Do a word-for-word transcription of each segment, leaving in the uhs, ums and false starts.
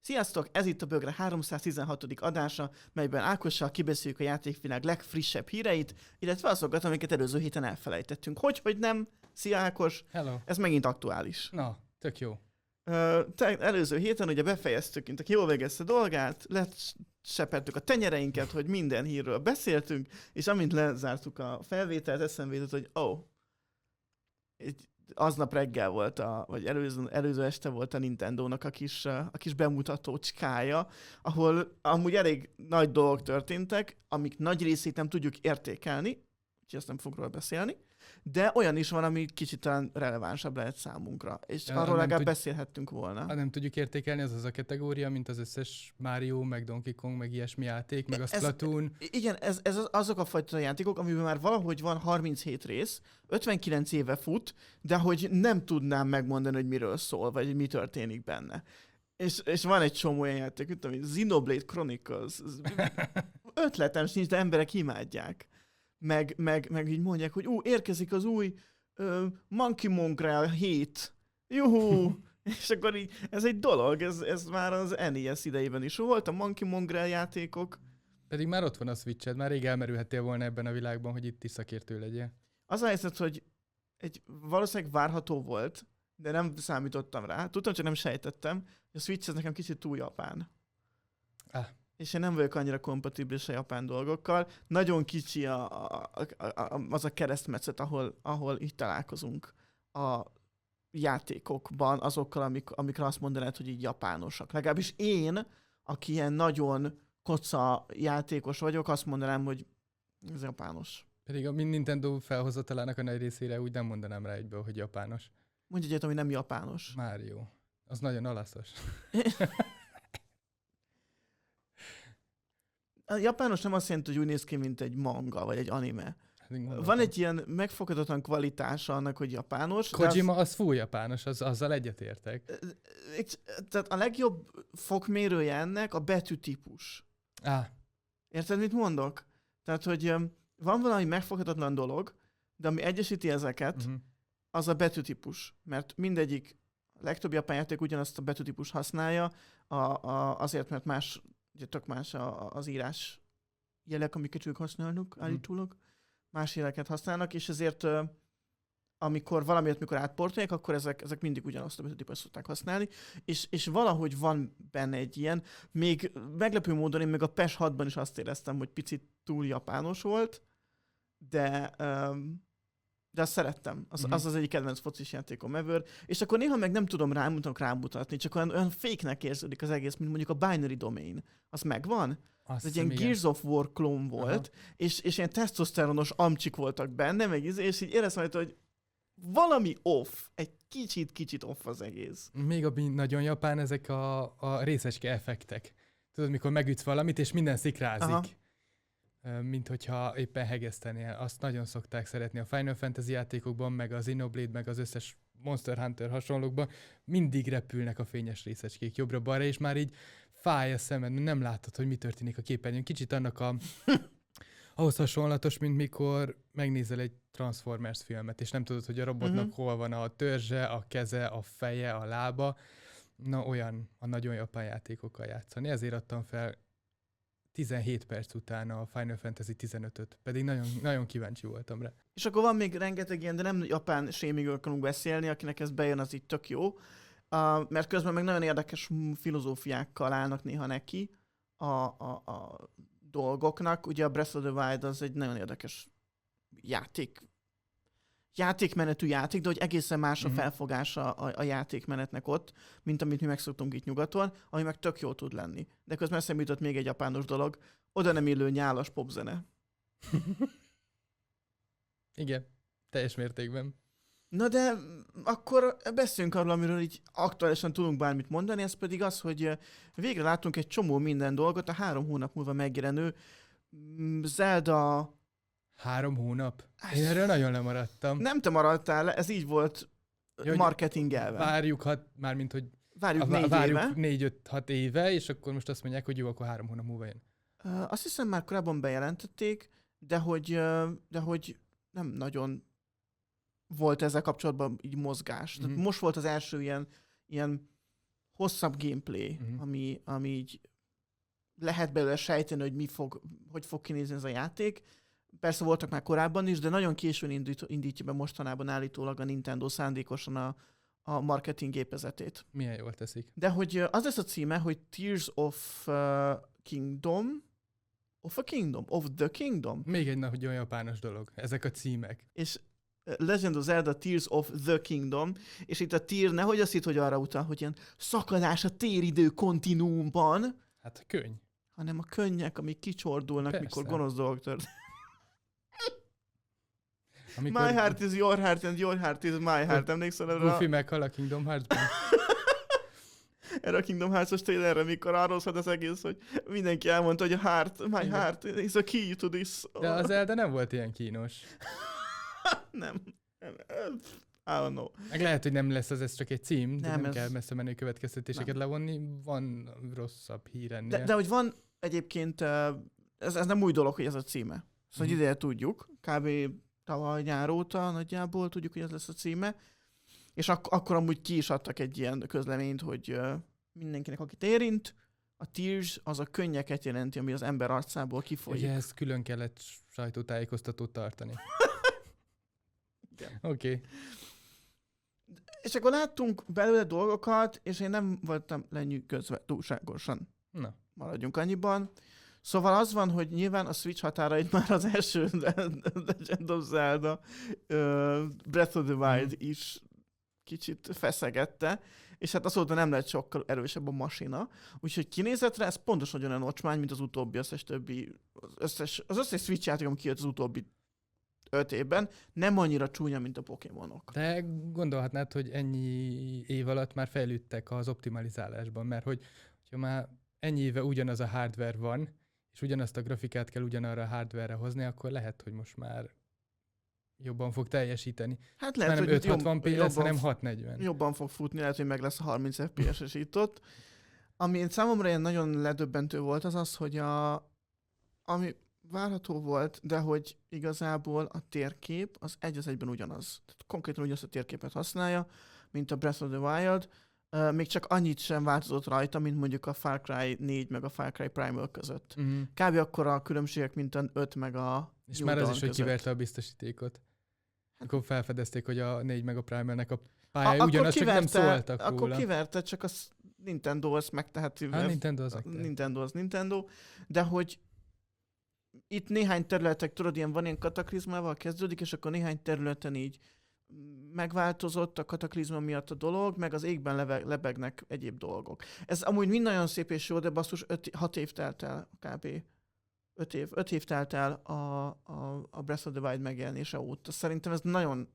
Sziasztok! Ez itt a Bögre háromszáztizenhatodik adása, melyben Ákossal kibeszéljük a játékvilág legfrissebb híreit, illetve azokat, amiket előző héten elfelejtettünk. Hogy, hogy nem? Szia Ákos! Hello! Ez megint aktuális. Na, tök jó. Ö, te, előző héten ugye befejeztük, mint aki jól végezte dolgát, lesepertük a tenyereinket, hogy minden hírről beszéltünk, és amint lezártuk a felvételt, eszembe jutott, hogy ó, oh, aznap reggel volt, a, vagy előző, előző este volt a Nintendónak a kis, a kis bemutatócskája, ahol amúgy elég nagy dolgok történtek, amik nagy részét nem tudjuk értékelni, úgyhogy ezt nem fogok róla beszélni, de olyan is van, ami kicsit talán relevánsabb lehet számunkra, és Ja, arról legalább tud... beszélhettünk volna. Ha nem tudjuk értékelni, az az a kategória, mint az összes Mario, meg Donkey Kong, meg ilyesmi játék, meg a Splatoon. Ez, igen, ez, ez azok a fajta játékok, amiben már valahogy van harminchét rész, ötvenkilenc éve fut, de hogy nem tudnám megmondani, hogy miről szól, vagy hogy mi történik benne. És, és van egy csomó olyan játék, mint ami Xenoblade Chronicles. Ötletem sincs, de emberek imádják. Meg, meg, meg így mondják, hogy ú, érkezik az új uh, Monkey Mongrel hét. Juhú! És akkor így, ez egy dolog, ez, ez már az en e es idejében is volt, a Monkey Mongrel játékok. Pedig már ott van a Switched, már rég elmerülhettél volna ebben a világban, hogy itt is szakértő legyél. Az a helyzet, hogy egy valószínűleg várható volt, de nem számítottam rá. Tudtam, csak nem sejtettem, hogy a Switch ez nekem kicsit túl japán. Ah. És én nem vagyok annyira kompatibilis a japán dolgokkal. Nagyon kicsi a, a, a, a, az a keresztmetszet, ahol, ahol így találkozunk a játékokban, azokkal, amik, amikre azt mondanád, hogy így japánosak. Legalábbis én, aki ilyen nagyon koca játékos vagyok, azt mondanám, hogy ez japános. Pedig a Nintendo felhozatalának a nagy részére úgy nem mondanám rá egyből, hogy japános. Mondj egyet, ami nem japános. Mario. Az nagyon alaszos. A japános nem azt jelenti, hogy úgy néz ki, mint egy manga, vagy egy anime. Van egy ilyen megfoghatatlan kvalitása annak, hogy japános. Kojima az, az full japános, az, azzal egyetértek. Tehát a legjobb fokmérője ennek a betűtípus. Ah. Érted, mit mondok? Tehát, hogy van valami megfoghatatlan dolog, de ami egyesíti ezeket, uh-huh. az a betűtípus. Mert mindegyik, a legtöbb japán játék ugyanazt a betűtípus használja, a, a, azért, mert más, ugye tök más a, az írás jelek, amiket ők használnak, uh-huh. állítólag. Más jeleket használnak, és ezért amikor valamiért, mikor átportolják, akkor ezek, ezek mindig ugyanazt a betűtípust szokták használni, és, és valahogy van benne egy ilyen, még meglepő módon én még a pé es hatban is azt éreztem, hogy picit túl japános volt, de, de azt szerettem. Az, mm-hmm. az az egyik kedvenc focis játékom ever, és akkor néha meg nem tudom rámutatni, rámutatni, csak olyan, olyan fake-nek érződik az egész, mint mondjuk a Binary Domain. Az megvan? Ez egy ilyen Gears of War klón volt, és, és ilyen tesztoszteronos amcsik voltak benne, meg és így éreztem, hogy valami off, egy kicsit-kicsit off az egész. Még a nagyon japán ezek a, a részecske effektek. Tudod, mikor megütsz valamit, és minden szikrázik. Aha. Mint hogyha éppen hegesztenél. Azt nagyon szokták szeretni a Final Fantasy játékokban, meg az Xenoblade, meg az összes Monster Hunter hasonlókban. Mindig repülnek a fényes részecskék jobbra-balra, és már így fáj a szemed, nem látod, hogy mi történik a képernyőn. Kicsit annak a... ahhoz hasonlatos, mint mikor megnézel egy Transformers filmet, és nem tudod, hogy a robotnak uh-huh. hol van a törzse, a keze, a feje, a lába. Na, olyan a nagyon japán játékokkal játszani. Ezért adtam fel tizenhét perc után a Final Fantasy tizenötöt, pedig nagyon, nagyon kíváncsi voltam rá. És akkor van még rengeteg ilyen, de nem japán shamingről akarunk beszélni, akinek ez bejön, az így tök jó. Uh, mert közben meg nagyon érdekes filozófiákkal állnak néha neki a, a, a dolgoknak. Ugye a Breath of the Wild az egy nagyon érdekes játék, játékmenetű játék, de hogy egészen más a mm-hmm. felfogása a, a játékmenetnek ott, mint amit mi megszoktunk itt nyugaton, ami meg tök jó tud lenni. De közben eszembe jutott még egy japános dolog, oda nem illő nyálas popzene. Igen, teljes mértékben. Na de akkor beszéljünk arról, amiről így aktuálisan tudunk bármit mondani, ez pedig az, hogy végre látunk egy csomó minden dolgot, a három hónap múlva megjelenő Zelda... Három hónap? Én erről nagyon lemaradtam. Nem te maradtál le, ez így volt Jó, marketingelve. Várjuk, hat, mármint, hogy várjuk, négy, várjuk éve. négy-öt-hat éve, és akkor most azt mondják, hogy jó, akkor három hónap múlva jön. Uh, azt hiszem már korábban bejelentették, de hogy, uh, de hogy nem nagyon volt ezzel kapcsolatban így mozgás. Mm-hmm. Most volt az első ilyen, ilyen hosszabb gameplay, uh-huh. ami, ami így lehet belőle sejteni, hogy mi fog, hogy fog kinézni ez a játék. Persze voltak már korábban is, de nagyon későn indít, indítja be mostanában állítólag a Nintendo szándékosan a, a marketing gépezetét. Milyen jól teszik. De hogy az lesz a címe, hogy Tears of uh, Kingdom, of a Kingdom, of the Kingdom. Még egy nagyon japános dolog, ezek a címek. És Legend of Zelda Tears of the Kingdom, és itt a tier nehogy azt hitt, hogy arra utal, hogy ilyen szakadás a téridő kontinuumban. Hát a könny. Hanem a könnyek, amik kicsordulnak, persze. Mikor gonosz dolgok történnek. Amikor... My heart is your heart, and your heart is my heart. Emlékszel erre? Goofy meghal a Kingdom Hearts-ban. Erre a Kingdom Hearts-os trailerre, mikor arról szólt az egész, hogy mindenki elmondta, hogy a heart, my heart is a key to this. De az Zelda nem volt ilyen kínos. nem. nem. I don't know. Meg lehet, hogy nem lesz az, ez csak egy cím, de nem, nem ez... kell messze menő következtetéseket nem. levonni. Van rosszabb hír ennél. De, de hogy van egyébként, ez, ez nem új dolog, hogy ez a címe. Szóval mm-hmm. ideje tudjuk, kb. Tavaly nyár óta nagyjából tudjuk, hogy ez lesz a címe. És ak- akkor amúgy ki is adtak egy ilyen közleményt, hogy uh, mindenkinek, akit érint, a tears az a könnyeket jelenti, ami az ember arcából kifolyik. Ugye ezt külön kellett sajtótájékoztatót tartani. Oké. Okay. És akkor láttunk belőle dolgokat, és én nem voltam lenyűgözve túlságosan. Na. Maradjunk annyiban. Szóval az van, hogy nyilván a Switch határait már az első Legend of Zelda uh, Breath of the Wild mm. is kicsit feszegette, és hát azóta nem lett sokkal erősebb a masina. Úgyhogy kinézetre ez pontosan olyan ocsmány, mint az utóbbi összes többi, az összes, az összes Switch játék, ami kijött az utóbbi öt évben, nem annyira csúnya, mint a Pokémonok. De gondolhatnád, hogy ennyi év alatt már fejlődtek az optimalizálásban, mert hogy ha már ennyi éve ugyanaz a hardware van, és ugyanazt a grafikát kell ugyanarra a hardware-re hozni, akkor lehet, hogy most már jobban fog teljesíteni. Hát lehet, nem hogy öt hatvan pé lesz, hanem hatszáznegyven. Jobban fog futni, lehet, hogy meg lesz a harminc ef pé es-es itt ott. Ami számomra ilyen nagyon ledöbbentő volt, az az, hogy a, ami várható volt, de hogy igazából a térkép az egy az egyben ugyanaz. Tehát konkrétan ugyanazt a térképet használja, mint a Breath of the Wild. Uh, még csak annyit sem változott rajta, mint mondjuk a Far Cry négy meg a Far Cry Primal között. Uh-huh. Kb. Akkor a különbségek, mint a öt meg a És New már az is, között. Hogy kiverte a biztosítékot. Akkor felfedezték, hogy a négy meg a Primalnek a pályája a, ugyanaz, csak nem szóltak akkor róla. Akkor kiverte, csak a Nintendo azt megteheti. A Nintendo az, a Nintendo az Nintendo. De hogy itt néhány területek, tudod, ilyen van ilyen kataklizmával kezdődik, és akkor néhány területen így megváltozott a kataklizma miatt a dolog, meg az égben leve, lebegnek egyéb dolgok. Ez amúgy mind nagyon szép és jó, de basszus, hat év telt el kb. öt év, öt év telt el a, a, a Breath of the Wild megjelenése óta. Szerintem ez nagyon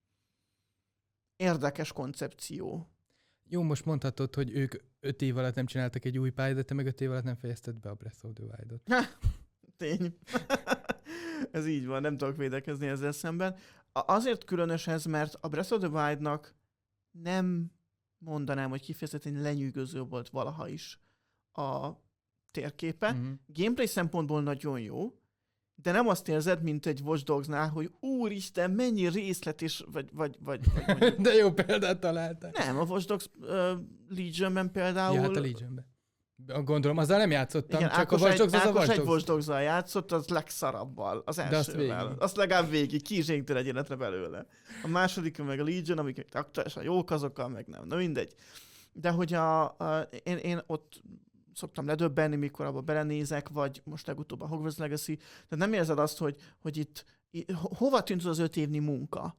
érdekes koncepció. Jó, most mondhatod, hogy ők öt év alatt nem csináltak egy új pályát, de te meg öt év alatt nem fejezted be a Breath of the Wild-ot. Tény. Ez így van, nem tudok védekezni ezzel szemben. Azért különös ez, mert a Breath of the Wild-nak nem mondanám, hogy kifejezetten lenyűgöző volt valaha is a térképe. Uh-huh. Gameplay szempontból nagyon jó, de nem azt érzed, mint egy Watch Dogs-nál, hogy úristen, mennyi részlet és vagy, vagy, vagy, vagy de jó példát találtál. Nem, a Watch Dogs uh, Legionben például. Ja, hát a Legionben. Gondolom, azzal nem játszottam, igen, csak Ákos a Watch Dogs egy, az Ákos a Watch Dogs. egy Watch Dogs-zal játszott, az legszarabbal, az elsővel. Azt, azt legalább végig, kizséngtél egy életre belőle. A második meg a Legion, amik aktuálisan jók azokkal, meg nem, na mindegy. De hogy a, a, én, én ott szoktam ledöbbenni, mikor abba belenézek, vagy most legutóbb a Hogwarts Legacy, tehát nem érzed azt, hogy, hogy itt, itt hova tűnt az öt évnyi munka,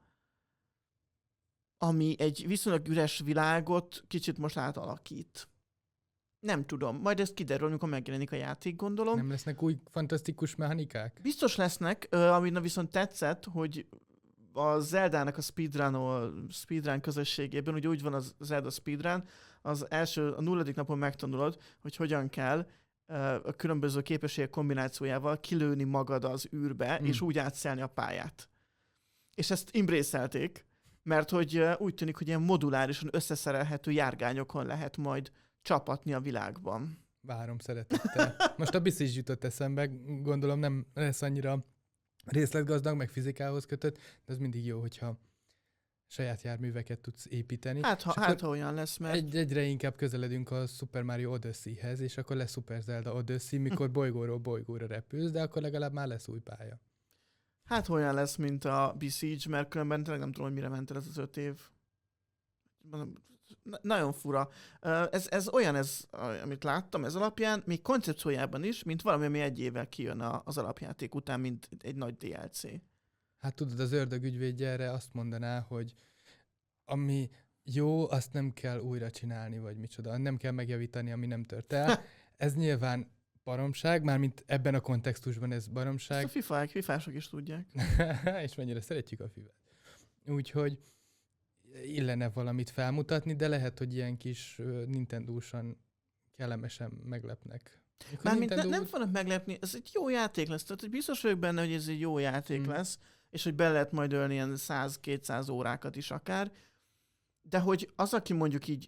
ami egy viszonylag üres világot kicsit most átalakít. Nem tudom, majd ez kiderül, amikor megjelenik a játék, gondolom. Nem lesznek új fantasztikus mechanikák? Biztos lesznek, ami viszont tetszett, hogy a Zeldának a speedrun, speedrun közösségében, ugye úgy van az Zelda speedrun, az első, a nulladik napon megtanulod, hogy hogyan kell a különböző képességek kombinációjával kilőni magad az űrbe, mm. és úgy átszelni a pályát. És ezt imbrészelték, mert hogy úgy tűnik, hogy ilyen modulárisan összeszerelhető járgányokon lehet majd csapatni a világban. Várom szeretettel. Most a biztos jutott eszembe, gondolom nem lesz annyira részletgazdag, meg fizikához kötött, de ez mindig jó, hogyha saját járműveket tudsz építeni. Hát, ha, hát, ha olyan lesz, mert... Egy, egyre inkább közeledünk a Super Mario Odyssey-hez, és akkor lesz Super Zelda Odyssey, mikor bolygóról bolygóra repülsz, de akkor legalább már lesz új pálya. Hát olyan lesz, mint a Besiege, mert különben tényleg nem tudom, hogy mire ment el ez az öt év. Nagyon fura. Ez, ez olyan, ez, amit láttam ez alapján, még koncepciójában is, mint valami, ami egy évvel kijön az alapjáték után, mint egy nagy dé el cé. Hát tudod, az ördög ügyvédje erre azt mondaná, hogy ami jó, azt nem kell újra csinálni, vagy micsoda. Nem kell megjavítani, ami nem tört el. Ez nyilván baromság, mármint ebben a kontextusban ez baromság. Ezt a fifák, fifások is tudják. És mennyire szeretjük a fifát. Úgyhogy illene valamit felmutatni, de lehet, hogy ilyen kis uh, Nintendo-san kellemesen meglepnek. Mármint Nintendo... ne, nem fognak meglepni, ez egy jó játék lesz. Tehát biztos vagyok benne, hogy ez egy jó játék hmm. lesz, és hogy be lehet majd ölni ilyen száz-kétszáz órákat is akár. De hogy az, aki mondjuk így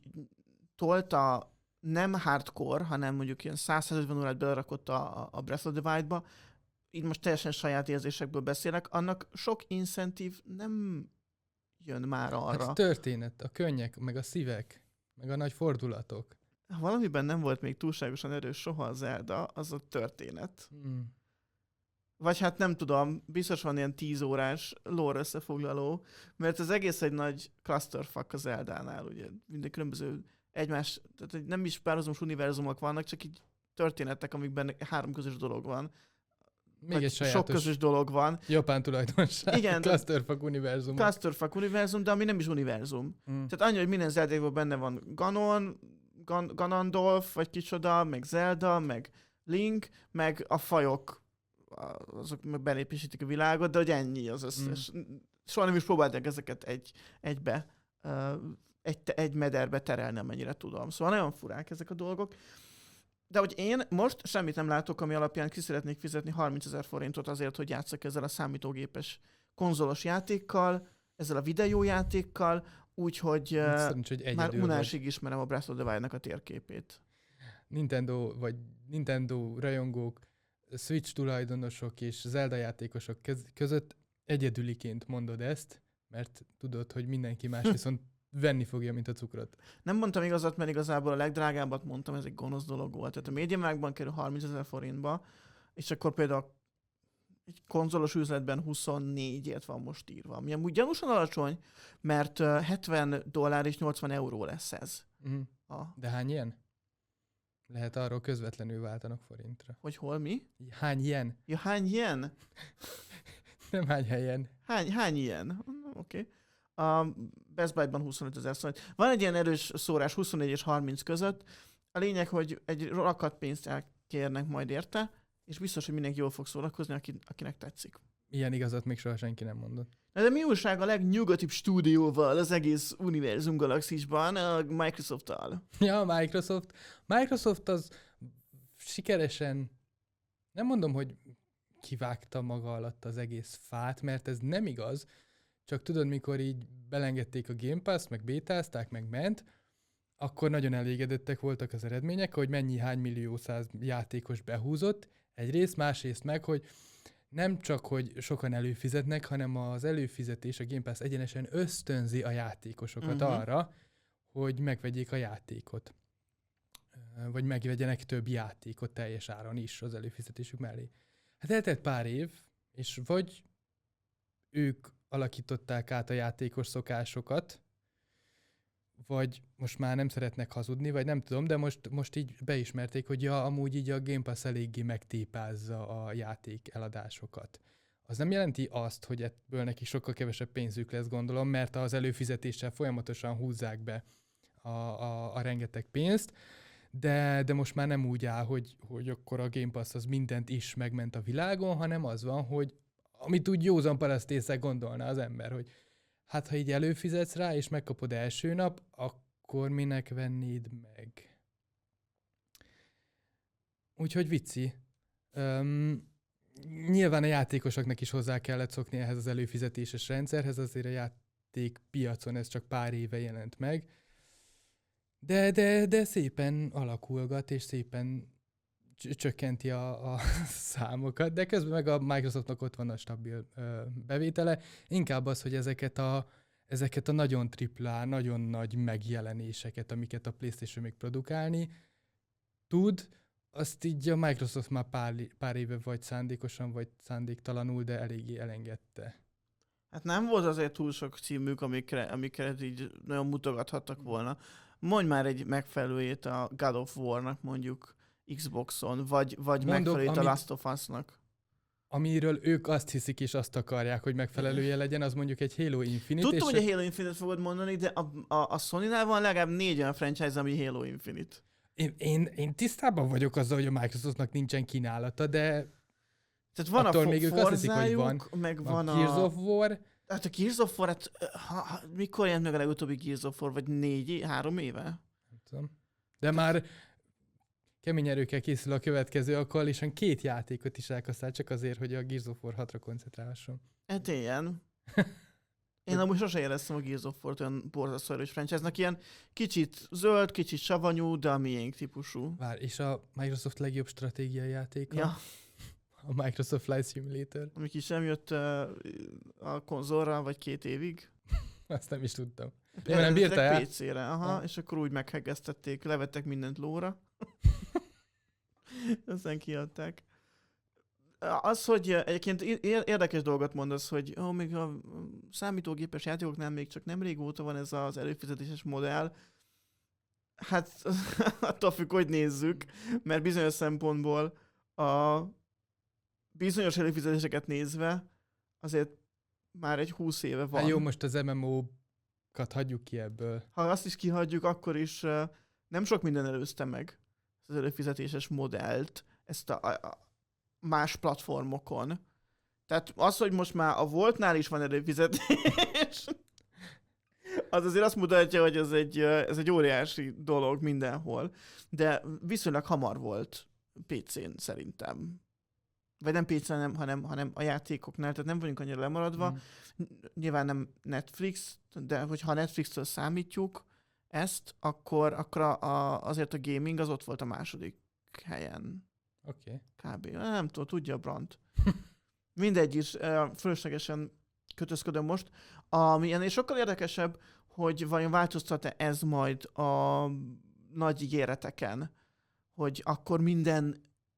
tolta nem hardcore, hanem mondjuk ilyen száz-százötven órát belerakott a, a Breath of the Wild-ba, így most teljesen saját érzésekből beszélek, annak sok incentív nem jön már arra. Hát történet, a könnyek, meg a szívek, meg a nagy fordulatok. Valamiben nem volt még túlságosan erős soha a Zelda, az a történet. Hmm. Vagy hát nem tudom, biztos van ilyen tíz órás lore összefoglaló, mert az egész egy nagy clusterfuck a Zeldánál, ugye minden különböző egymás, tehát nem is párhuzamos univerzumok vannak, csak így történetek, amikben három közös dolog van. Még egy sok közös dolog van. Japán tulajdonság. Igen. Clusterfuck univerzum. Clusterfuck univerzum, de ami nem is univerzum. Mm. Tehát annyi, hogy minden Zeldában benne van Ganon, Gan- Ganondorf, vagy kicsoda, meg Zelda, meg Link, meg a fajok, azok belépésítik a világot, de hogy ennyi az összes. Mm. Soha nem is próbálták ezeket egy, egybe, egy, egy mederbe terelni, amennyire tudom. Szóval nagyon furák ezek a dolgok. De hogy én most semmit nem látok, ami alapján ki szeretnék fizetni harmincezer forintot azért, hogy játszak ezzel a számítógépes konzolos játékkal, ezzel a videójátékkal, úgyhogy uh, már unásig vagy. Ismerem a Breath of the Wild-nak a térképét. Nintendo vagy Nintendo rajongók, Switch tulajdonosok és Zelda játékosok között egyedüliként mondod ezt, mert tudod, hogy mindenki más viszont venni fogja, mint a cukrot. Nem mondtam igazat, mert igazából a legdrágábbat mondtam, ez egy gonosz dolog volt. Tehát a MediaMarktban kerül harmincezer forintba, és akkor például egy konzolos üzletben huszonnégyért van most írva. Ami amúgy gyanúsan alacsony, mert hetven dollár és nyolcvan euró lesz ez. Uh-huh. A... De hány ilyen? Lehet arról közvetlenül váltanak forintra. Hogy hol, mi? Hány ilyen? Ja, hány ilyen? Nem hány helyen. Hány, hány ilyen? Oké. Okay. A Best Buy-ban huszonötezer forint. Van egy ilyen erős szórás huszonnégy és harminc között. A lényeg, hogy egy rakat pénzt elkérnek majd érte, és biztos, hogy mindenki jól fog szórakozni, aki, akinek tetszik. Ilyen igazat még soha senki nem mondott. De mi újság a legnyugatibb stúdióval az egész univerzum galaxisban, a Microsoft-tal? Ja, a Microsoft. Microsoft az sikeresen, nem mondom, hogy kivágta maga alatt az egész fát, mert ez nem igaz, csak tudod, mikor így belengedték a Game Pass-t, meg bétázták, meg ment, akkor nagyon elégedettek voltak az eredmények, hogy mennyi, hány millió száz játékos behúzott, egyrészt, másrészt meg, hogy nem csak, hogy sokan előfizetnek, hanem az előfizetés, a Game Pass egyenesen ösztönzi a játékosokat uh-huh. arra, hogy megvegyék a játékot. Vagy megvegyenek több játékot teljes áron is az előfizetésük mellé. Hát eltelt pár év, és vagy ők alakították át a játékos szokásokat, vagy most már nem szeretnek hazudni, vagy nem tudom, de most, most így beismerték, hogy ja, amúgy így a Game Pass eléggé megtépázza a játék eladásokat. Az nem jelenti azt, hogy ebből neki sokkal kevesebb pénzük lesz, gondolom, mert az előfizetéssel folyamatosan húzzák be a, a, a rengeteg pénzt, de, de most már nem úgy áll, hogy, hogy akkor a Game Pass az mindent is megment a világon, hanem az van, hogy amit úgy józan parasztészek gondolna az ember, hogy hát ha így előfizetsz rá, és megkapod első nap, akkor minek vennéd meg? Úgyhogy vicci. Um, nyilván a játékosoknak is hozzá kellett szokni ehhez az előfizetéses rendszerhez, azért a játékpiacon ez csak pár éve jelent meg. De, de, de szépen alakulgat, és szépen csökkenti a, a számokat, de közben meg a Microsoftnak ott van a stabil ö, bevétele. Inkább az, hogy ezeket a ezeket a nagyon triplá, nagyon nagy megjelenéseket, amiket a PlayStation még produkálni tud, azt így a Microsoft már pár, pár éve vagy szándékosan, vagy szándéktalanul, de eléggé elengedte. Hát nem volt azért túl sok címük, amikre, amikre így nagyon mutogathattak volna. Mondj már egy megfelelőjét a God of War-nak mondjuk Xboxon, vagy, vagy Mondok, megfelelőjét amit, a Last of Us-nak. Amiről ők azt hiszik és azt akarják, hogy megfelelője legyen, az mondjuk egy Halo Infinite. Tudtam, hogy a Halo Infinite fogod mondani, de a, a, a Sony-nál van legalább négy olyan franchise, ami Halo Infinite. Én, én, én tisztában vagyok azzal, hogy a Microsoftnak nincsen kínálata, de tehát van attól a még ők azt hiszik, hogy van. Meg van van Gears a... of War. Hát a Gears of War, hát, ha, ha, mikor jelent meg a legutóbbi Gears of War, vagy négy, három éve? Nem tudom. De már kemény erőkkel készül a következő, akkor Coalition két játékot is elkasszál, csak azért, hogy a Gears of War hatra koncentrálhasson. Hát ilyen. Én amúgy sose éreztem a Gears of War-t olyan borzasztó erős franchise-nak, ilyen kicsit zöld, kicsit savanyú, de a miénk típusú. Vár, és a Microsoft legjobb stratégiai játéka? Ja. A Microsoft Flight Simulator. Ami ki sem jött uh, a konzolra, vagy két évig. Azt nem is tudtam. Én nem bírta el? pé cére, aha, ha. És akkor úgy meghegesztették, levettek mindent lóra. Aztán kiadták. Az, hogy egyébként érdekes dolgot mondasz, hogy ó, még a számítógépes játékoknál még csak nem régóta van ez az előfizetéses modell. Hát attól függ, hogy nézzük, mert bizonyos szempontból a bizonyos előfizetéseket nézve azért már egy húsz éve van. Hát jó, most az em em ó-kat hagyjuk ki ebből. Ha azt is kihagyjuk, akkor is nem sok minden előzte meg az előfizetéses modellt, ezt a, a más platformokon. Tehát az, hogy most már a Voltnál is van előfizetés, az azért azt mutatja, hogy ez egy, ez egy óriási dolog mindenhol. De viszonylag hamar volt pé cén szerintem. Vagy nem pé cén, hanem, hanem, hanem a játékoknál, tehát nem vagyunk annyira lemaradva. Mm. Nyilván nem Netflix, de hogyha Netflixtől számítjuk ezt, akkor, akkor a, a, azért a gaming az ott volt a második helyen. Oké. Okay. Kb. Nem tudom, tudja a brand. Mindegy is, fölöslegesen kötözködöm most. Ami ennél sokkal érdekesebb, hogy vajon változtat-e ez majd a nagy ígéreteken, hogy akkor minden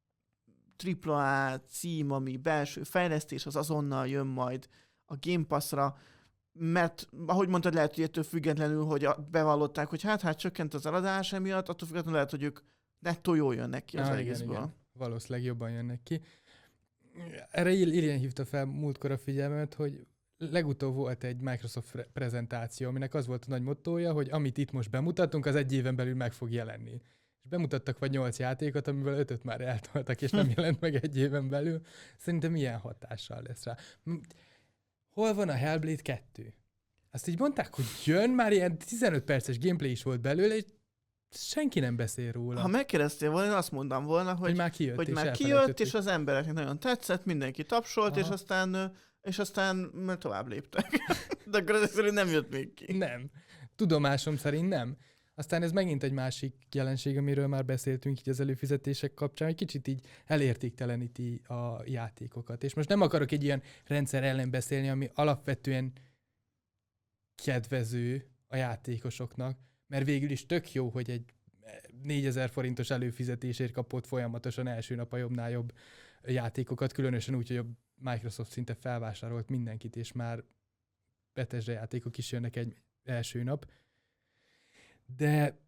tripla á cím, ami belső fejlesztés, az azonnal jön majd a Game Pass-ra, mert ahogy mondtad, lehet, hogy ettől függetlenül, hogy bevallották, hogy hát, hát csökkent az eladás emiatt, attól függetlenül lehet, hogy ők nettó jól jönnek ki az ah, egészből. Igen, igen. Valószínűleg jobban jönnek ki. Erre Irian hívta fel múltkor a figyelmet, hogy legutóbb volt egy Microsoft prezentáció, aminek az volt a nagy mottója, hogy amit itt most bemutatunk, az egy éven belül meg fog jelenni. És bemutattak vagy nyolc játékot, amiből ötöt már eltoltak, és nem jelent meg egy éven belül. Szerintem milyen hatással lesz rá. Hol van a Hellblade kettő? Azt így mondták, hogy jön, már ilyen tizenöt perces gameplay is volt belőle, és senki nem beszél róla. Ha megkérdeztél volna, én azt mondtam volna, hogy, hogy már kijött, hogy és, már kijött és az embereknek nagyon tetszett, mindenki tapsolt, aha, és aztán, és aztán tovább léptek. De akkor ez szerint nem jött még ki. Nem. Tudomásom szerint nem. Aztán ez megint egy másik jelenség, amiről már beszéltünk így az előfizetések kapcsán, hogy kicsit így elértékteleníti a játékokat. És most nem akarok egy ilyen rendszer ellen beszélni, ami alapvetően kedvező a játékosoknak, mert végül is tök jó, hogy egy négyezer forintos előfizetésért kapott folyamatosan első nap a jobbnál jobb játékokat, különösen úgy, hogy a Microsoft szinte felvásárolt mindenkit, és már Bethesda játékok is jönnek egy első nap. De,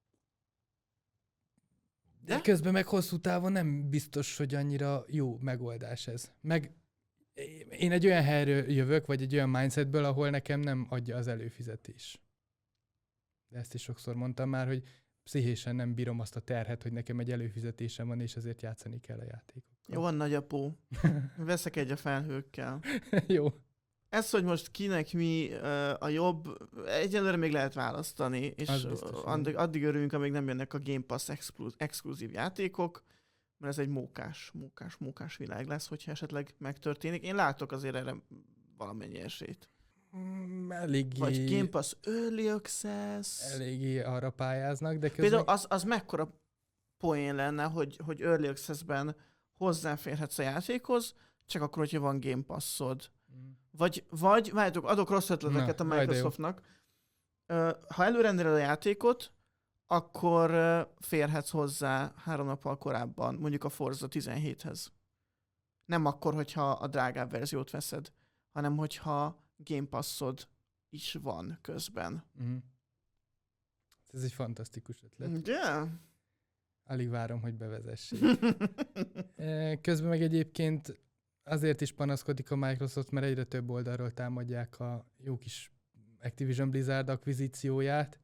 de közben meg hosszú távon nem biztos, hogy annyira jó megoldás ez. Meg én egy olyan helyről jövök, vagy egy olyan mindsetből, ahol nekem nem adja az előfizetés. De ezt is sokszor mondtam már, hogy pszichésen nem bírom azt a terhet, hogy nekem egy előfizetésem van, és ezért játszani kell a játékokkal. Jó van, nagyapó. Veszek egy a felhőkkel. Jó. Ez, hogy most kinek mi uh, a jobb, egyelőre még lehet választani, és addig, addig örülünk, amíg nem jönnek a Game Pass exkluz- exkluzív játékok, mert ez egy mókás, mókás, mókás világ lesz, hogyha esetleg megtörténik. Én látok azért erre valamennyi esélyt. Mm, eléggé... Vagy Game Pass Early Access. Eléggé arra pályáznak, de közben... Például az, az mekkora poén lenne, hogy, hogy Early Access-ben hozzáférhetsz a játékhoz, csak akkor, hogyha van Game Pass-od. Mm. Vagy, vagy várjátok, adok rossz ötleteket Na, a Microsoftnak. Ha előrendeled a játékot, akkor férhetsz hozzá három nappal korábban, mondjuk a Forza tizenhéthez. Nem akkor, hogyha a drágább verziót veszed, hanem hogyha Game Passod is van közben. Mm. Ez egy fantasztikus ötlet. Yeah. Alig várom, hogy bevezessék. Közben meg egyébként azért is panaszkodik a Microsoft, mert egyre több oldalról támadják a jó kis Activision Blizzard akvizícióját.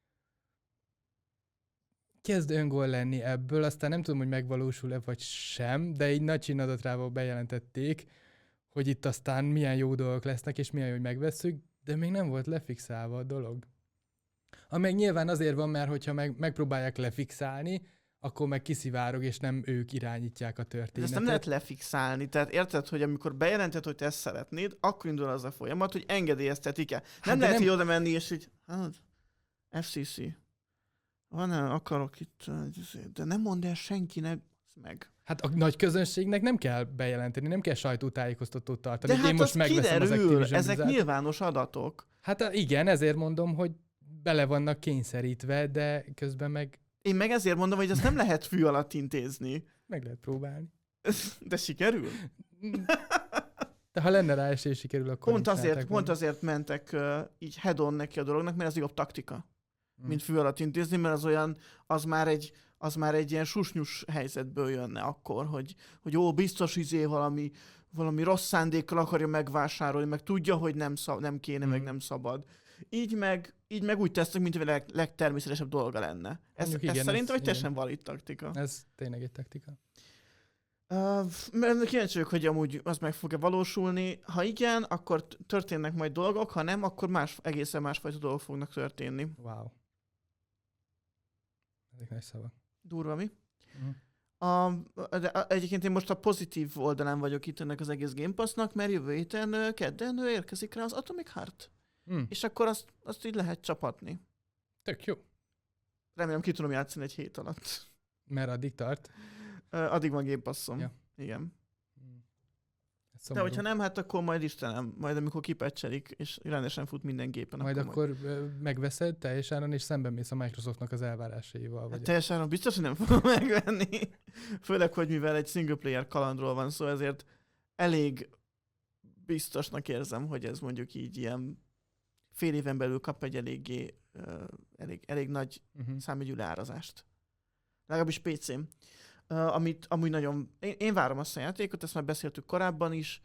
Kezd öngól lenni ebből, aztán nem tudom, hogy megvalósul-e vagy sem, de így nagy csinadatrával bejelentették, hogy itt aztán milyen jó dolgok lesznek, és milyen jó, hogy megvesszük, de még nem volt lefixálva a dolog. Amely nyilván azért van, mert hogyha meg, megpróbálják lefixálni, akkor meg kiszivárog, és nem ők irányítják a történetet. Ezt nem lehet lefixálni, tehát érted, hogy amikor bejelented, hogy te ezt szeretnéd, akkor indul az a folyamat, hogy engedélyeztetik-e. Nem hát lehet, nem... hogy oda menni, és így, hát, ef cé cé. Van, akarok itt, de nem mondd el senkinek meg. Hát a nagy közönségnek nem kell bejelenteni, nem kell sajtótájékoztatót tartani. De hát én most megveszem az Activision ezek Blizzard. Nyilvános adatok. Hát igen, ezért mondom, hogy bele vannak kényszerítve, de közben meg... Én meg ezért mondom, hogy ezt nem lehet fű alatt intézni. Meg lehet próbálni. De sikerül? De ha lenne rá esély, sikerül, akkor pont azért, pont azért mentek uh, így head-on neki a dolognak, mert ez jobb taktika, mm. mint fű alatt intézni, mert az olyan, az már egy, az már egy ilyen susnyus helyzetből jönne akkor, hogy, hogy ó, biztos izé valami, valami rossz szándékkal akarja megvásárolni, meg tudja, hogy nem, szab, nem kéne, mm. meg nem szabad. Így meg, így meg úgy tesznek, mint hogy a leg, legtermészetesebb dolga lenne. Ez, ez igen, szerintem egy teljesen valid taktika. Ez tényleg egy taktika. Uh, mert kíváncsi vagyok, hogy amúgy az meg fog-e valósulni. Ha igen, akkor történnek majd dolgok, ha nem, akkor más, egészen másfajta dolgok fognak történni. Wow. Ezek nagy szavak. Durva, mi? Uh-huh. A, de egyébként én most a pozitív oldalán vagyok itt ennek az egész Game Passnak, mert jövő héten kedden érkezik rá az Atomic Heart. Mm. És akkor azt, azt így lehet csapatni. Tök jó. Remélem ki tudom játszani egy hét alatt. Mert addig tart? Uh, addig van Game Passom. Ja. Igen. Mm. De hogyha nem, hát akkor majd Istenem, majd amikor kipecselik, és rendesen fut minden gépen. Majd akkor, akkor majd... megveszed teljes áron, és szemben mész a Microsoftnak az elvárásaival. Hát vagy teljes áron biztos, hogy nem fogom megvenni. Főleg, hogy mivel egy single player kalandról van szó, ezért elég biztosnak érzem, hogy ez mondjuk így ilyen fél éven belül kap egy eléggé, uh, elég, elég nagy uh-huh. számügyű leárazást. Legalábbis pé cén. Uh, amit amúgy nagyon... Én, én várom azt a játékot, ezt már beszéltük korábban is.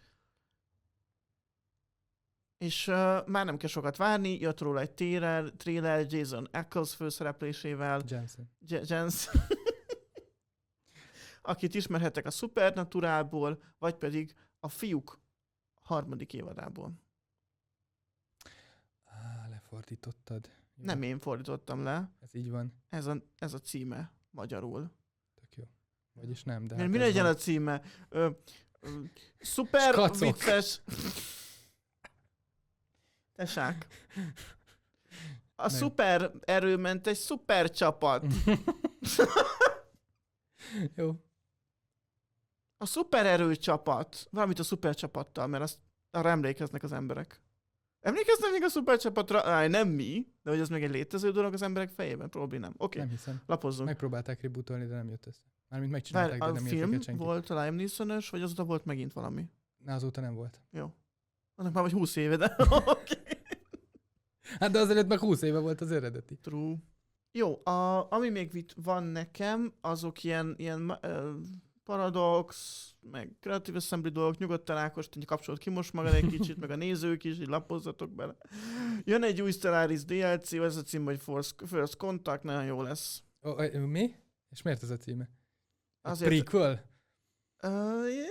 És uh, már nem kell sokat várni, jött róla egy trailer, trailer Jason Ackles főszereplésével. Jensen. J- Jensen. Akit ismerhetek a Supernaturából, vagy pedig a Fiúk harmadik évadából. Á, lefordítottad. Jó. Nem én fordítottam le. Ez így van. Ez a, ez a címe magyarul. Tök jó. Vagyis nem, de... Mi, hát mi legyen van a címe? Ö, ö, szuper Skacok. vicces... Tesák. A nem. Szuper erőmentes szuper csapat. Jó. A szuper erő csapat. Valamit a szuper csapattal, mert azt arra emlékeznek az emberek. Emlékeznek még a szuper csapatra? Á, nem mi, de hogy az meg egy létező dolog az emberek fejében, próbálj nem. Oké, okay. Nem hiszem. Lapozzunk. Megpróbálták rebootolni, de nem jött össze. Mármint megcsinálták, Vár, de nem jött értek A film volt a Liam Neeson-ös, vagy azóta volt megint valami? Na, azóta nem volt. Jó. Annak már vagy húsz éve, de oké. Okay. Hát de azért meg húsz éve volt az eredeti. True. Jó, a, ami még itt van nekem, azok ilyen, ilyen uh, Paradox, meg Creative Assembly dolgok, nyugodtan Ákos, hogy kapcsolod ki most magad egy kicsit, meg a nézők is, így lapozzatok bele. Jön egy új Stellaris dé el cé, ez a cím, hogy First Contact, nagyon jó lesz. Oh, mi? És miért ez a címe? A Azért, prequel? Uh, yeah.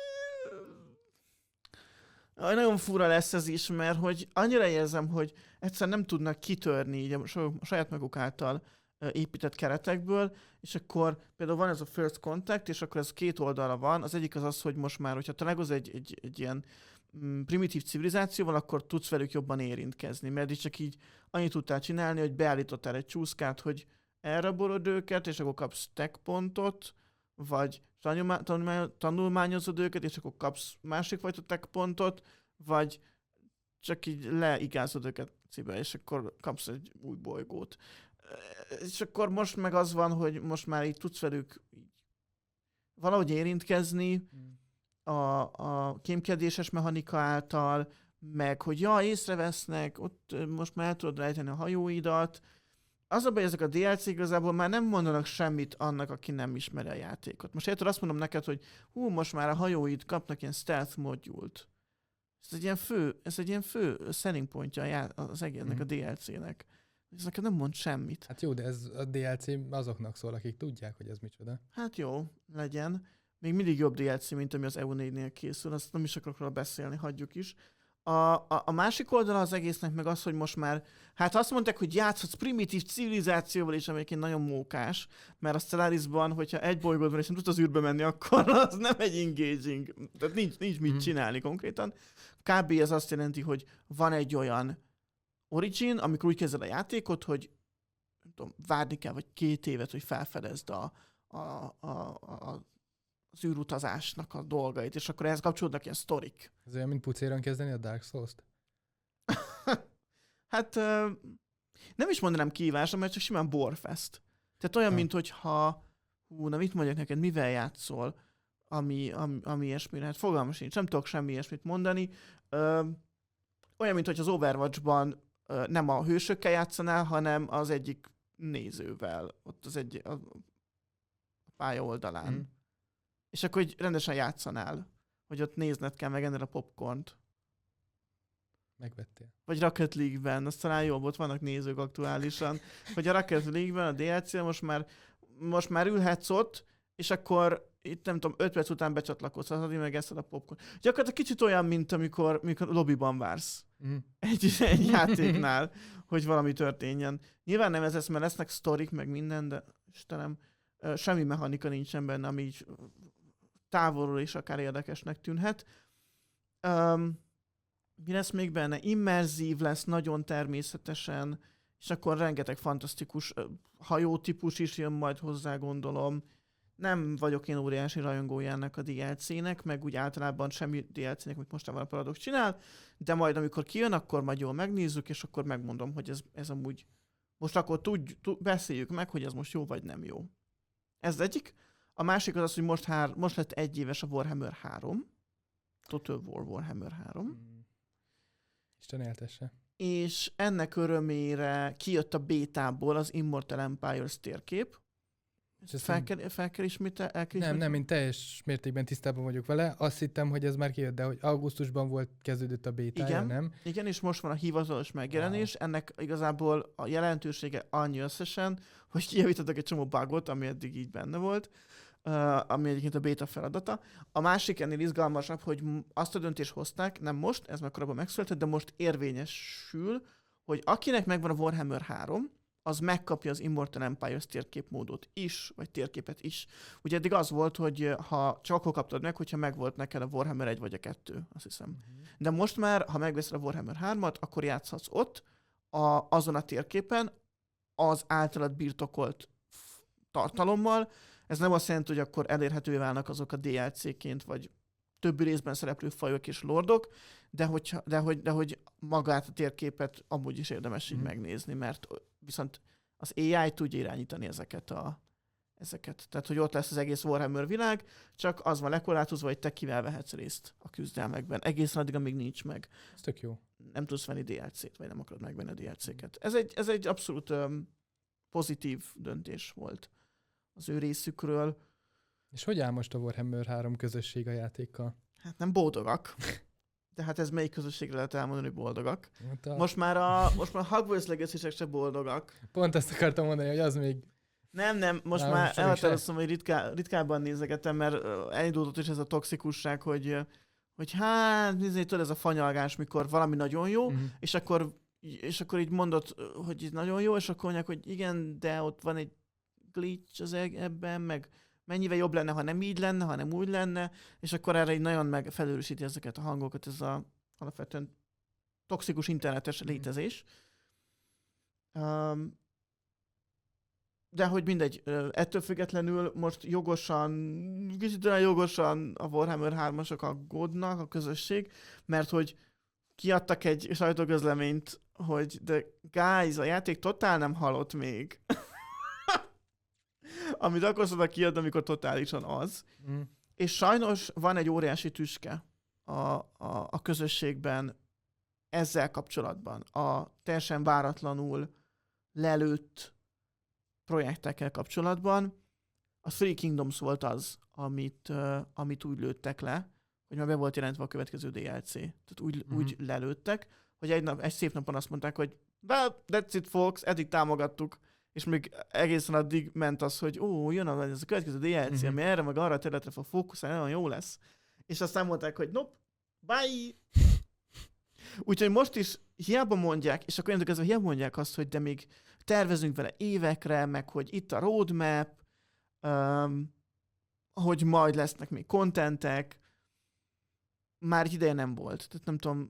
Nagyon fura lesz ez is, mert hogy annyira érzem, hogy egyszer nem tudnak kitörni így a saját maguk által épített keretekből, és akkor például van ez a First Contact, és akkor ez két oldala van. Az egyik az az, hogy most már, hogyha találkozz egy, egy, egy ilyen mm, primitív civilizációval, akkor tudsz velük jobban érintkezni, mert így csak így annyit tudtál csinálni, hogy beállítottál egy csúszkát, hogy elrabolod őket, és akkor kapsz tech pontot, vagy tanulmányozod őket, és akkor kapsz másik fajta tech pontot, vagy csak így leigázod őket cibe, és akkor kapsz egy új bolygót. És akkor most meg az van, hogy most már így tudsz velük valahogy érintkezni a, a kémkedéses mechanika által, meg hogy ja, észrevesznek, ott most már el tudod rejteni a hajóidat. Az a baj, ezek a dé el cé igazából már nem mondanak semmit annak, aki nem ismeri a játékot. Most érted, azt mondom neked, hogy hú, most már a hajóid kapnak ilyen stealth module-t. Ez egy ilyen fő, ez egy ilyen fő selling pontja az egésznek, mm-hmm. a dé el cé-nek. Ez neked nem mond semmit. Hát jó, de ez a dé el cé azoknak szól, akik tudják, hogy ez micsoda. Hát jó, legyen. Még mindig jobb dé el cé, mint ami az E U négynél készül, azt nem is akarok róla beszélni, hagyjuk is. A, a, a másik oldala az egésznek meg az, hogy most már, hát azt mondták, hogy játszhatsz primitív civilizációval is, amelyik nagyon mókás, mert a Stellarisban, hogyha egy bolygód van és nem tudsz az űrbe menni, akkor az nem egy engaging, tehát nincs, nincs mit csinálni konkrétan. Kb. Ez azt jelenti, hogy van egy olyan origin, amikor úgy kezded a játékot, hogy nem tudom, várni kell, vagy két évet, hogy felfedezd a, a, a, a az űrutazásnak a dolgait, és akkor ehhez kapcsolódnak ilyen sztorik. Ez olyan, mint pucéran kezdeni a Dark Souls-t? Hát nem is mondanám kihívásra, mert csak simán borfest. Tehát olyan, ha. mint hogyha hú, na mit mondjak neked, mivel játszol, ami, ami, ami ilyesmire, hát fogalmam sincs, nem tudok semmi ilyesmit mondani. Ö, olyan, mint hogy az Overwatchban ö, nem a hősökkel játszanál, hanem az egyik nézővel, ott az egy a, a pálya oldalán. Mm. És akkor így rendesen játszanál, hogy ott nézned kell, meg ennél a popcornt. Megvettél. Vagy Rocket League-ben, az talán jobb, ott vannak nézők aktuálisan, hogy a Rocket League-ben, a dé el cé most már, most már ülhetsz ott, és akkor itt nem tudom, öt perc után becsatlakozsz, az addig meg eszed a popcorn. Gyakorlatilag kicsit olyan, mint amikor, amikor lobbyban vársz. Mm. Egy, egy játéknál, hogy valami történjen. Nyilván nem ez lesz, mert lesznek sztorik, meg minden, de Istenem, semmi mechanika nincsen benne, ami így távolról is akár érdekesnek tűnhet. Um, mi lesz még benne? Immerzív lesz nagyon természetesen, és akkor rengeteg fantasztikus uh, hajótípus is jön majd hozzá, gondolom. Nem vagyok én óriási rajongója ennek a dé el cé-nek, meg úgy általában semmi dé el cé-nek, amit mostában a Paradox csinál, de majd amikor kijön, akkor majd jól megnézzük, és akkor megmondom, hogy ez, ez amúgy most akkor tudj, tud, beszéljük meg, hogy ez most jó vagy nem jó. Ez egyik. A másik az az, hogy most, hár, most lett egy éves a Warhammer három. Total War Warhammer három. Hmm. Isten éltesse. És ennek örömére kijött a bétából az Immortal Empires térkép. Ezt fel, kell, fel kell ismételni? Nem, nem, én teljes mértékben tisztában vagyok vele. Azt hittem, hogy ez már kijött, de hogy augusztusban volt, kezdődött a bétája, igen, nem? Igen, és most van a hivatalos megjelenés. Wow. Ennek igazából a jelentősége annyi összesen, hogy kijavítottak egy csomó bugot, ami eddig így benne volt, uh, ami egyébként a béta feladata. A másik ennél izgalmasabb, hogy azt a döntést hozták, nem most, ez már korábban megszületett, de most érvényesül, hogy akinek megvan a Warhammer három, az megkapja az Immortal Empires térképmódot is, vagy térképet is. Ugye eddig az volt, hogy ha csak akkor kaptad meg, hogyha megvolt neked a Warhammer egy vagy a kettő, azt hiszem. Uh-huh. De most már, ha megveszed a Warhammer hármat, akkor játszhatsz ott, a, azon a térképen, az általad birtokolt tartalommal. Ez nem azt jelenti, hogy akkor elérhetővé válnak azok a dé el cé-ként, vagy többi részben szereplő fajok és lordok, de hogy, de hogy, de hogy magát a térképet amúgy is érdemes így mm. megnézni, mert viszont az á i tudja irányítani ezeket a ezeket. Tehát, hogy ott lesz az egész Warhammer világ, csak az van lekorlátozva, hogy te kivel vehetsz részt a küzdelmekben. Egészen addig, amíg nincs meg. Ez tök jó. Nem tudsz venni dé el cé-t, vagy nem akarod megvenni a dé el cé-ket. Ez egy, ez egy abszolút um, pozitív döntés volt az ő részükről. És hogy áll most a Warhammer három közösség a játékkal? Hát nem boldogak. De hát ez melyik közösségre lehet elmondani, hogy boldogak? Hát a... Most már a, most már a Hogwarts Legacy-sek se boldogak. Pont ezt akartam mondani, hogy az még... Nem, nem, most nem, már elhatároztam, hogy ritká, ritkábban nézegetem, mert elindult is ez a toxikusság, hogy, hogy hát, nézzél, tudod, ez a fanyalgás, mikor valami nagyon jó, mm-hmm. és akkor és akkor így mondod, hogy ez nagyon jó, és akkor mondják, hogy igen, de ott van egy glitch az ebben, meg mennyivel jobb lenne, ha nem így lenne, ha nem úgy lenne, és akkor erre így nagyon meg felőrösíti ezeket a hangokat, ez a alapvetően toxikus internetes létezés. Um, de hogy mindegy, ettől függetlenül most jogosan, kicsit olyan jogosan a Warhammer hármasok aggódnak, a közösség, mert hogy kiadtak egy sajtóközleményt, hogy de guys, a játék totál nem halott még. Amit akkor szoktak kiadni, amikor totálisan az. Mm. És sajnos van egy óriási tüske a, a, a közösségben ezzel kapcsolatban. A teljesen váratlanul lelőtt projektekkel kapcsolatban. A Three Kingdoms volt az, amit, uh, amit úgy lőttek le, hogy már be volt jelentve a következő dé el cé. Tehát úgy, mm-hmm. úgy lelőttek, hogy egy, nap, egy szép napon azt mondták, hogy well, that's it folks, eddig támogattuk, és még egészen addig ment az, hogy ó, jön a, ez a következő dé el cé, mm-hmm. ami erre meg arra a területre fog fókuszálni, nagyon jó lesz. És aztán mondták, hogy nope, bye! Úgyhogy most is hiába mondják, és akkor jönnek ezzel hiába mondják azt, hogy de még tervezünk vele évekre, meg hogy itt a roadmap, um, hogy majd lesznek még kontentek, már egy ideje nem volt. Tehát nem tudom,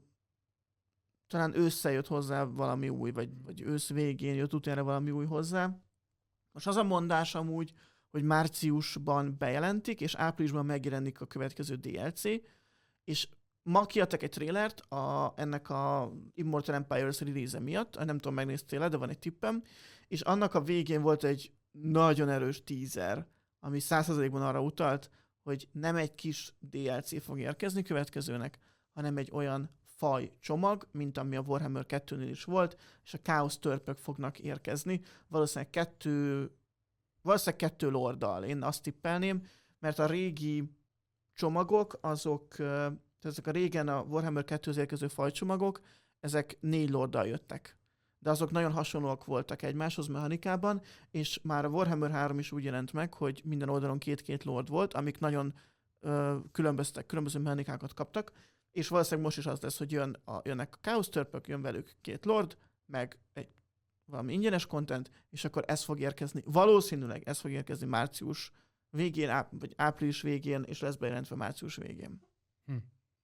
talán ősszel jött hozzá valami új, vagy, vagy ősz végén jött utána valami új hozzá. Most az a mondás amúgy, hogy márciusban bejelentik, és áprilisban megjelenik a következő dé el cé, és ma kiadtak egy trailert a, ennek a Immortal Empires release miatt, nem tudom, megnéztél, de van egy tippem, és annak a végén volt egy nagyon erős teaser, ami száz százalékban arra utalt, hogy nem egy kis dé el cé fog érkezni következőnek, hanem egy olyan faj csomag, mint ami a Warhammer kettőnél is volt, és a Chaos törpök fognak érkezni. Valószínűleg kettő, valószínűleg kettő lorddal, én azt tippelném, mert a régi csomagok, azok, ezek a régen a Warhammer kettőhöz érkező fajcsomagok, ezek négy lorddal jöttek. De azok nagyon hasonlóak voltak egymáshoz mechanikában, és már a Warhammer három is úgy jelent meg, hogy minden oldalon két-két lord volt, amik nagyon ö, különböztek, különböző mechanikákat kaptak, és valószínűleg most is az lesz, hogy jön a, jönnek a Chaos törpök, jön velük két lord, meg egy valami ingyenes content, és akkor ez fog érkezni, valószínűleg ez fog érkezni március végén, áp, vagy április végén, és lesz bejelentve március végén. Hm.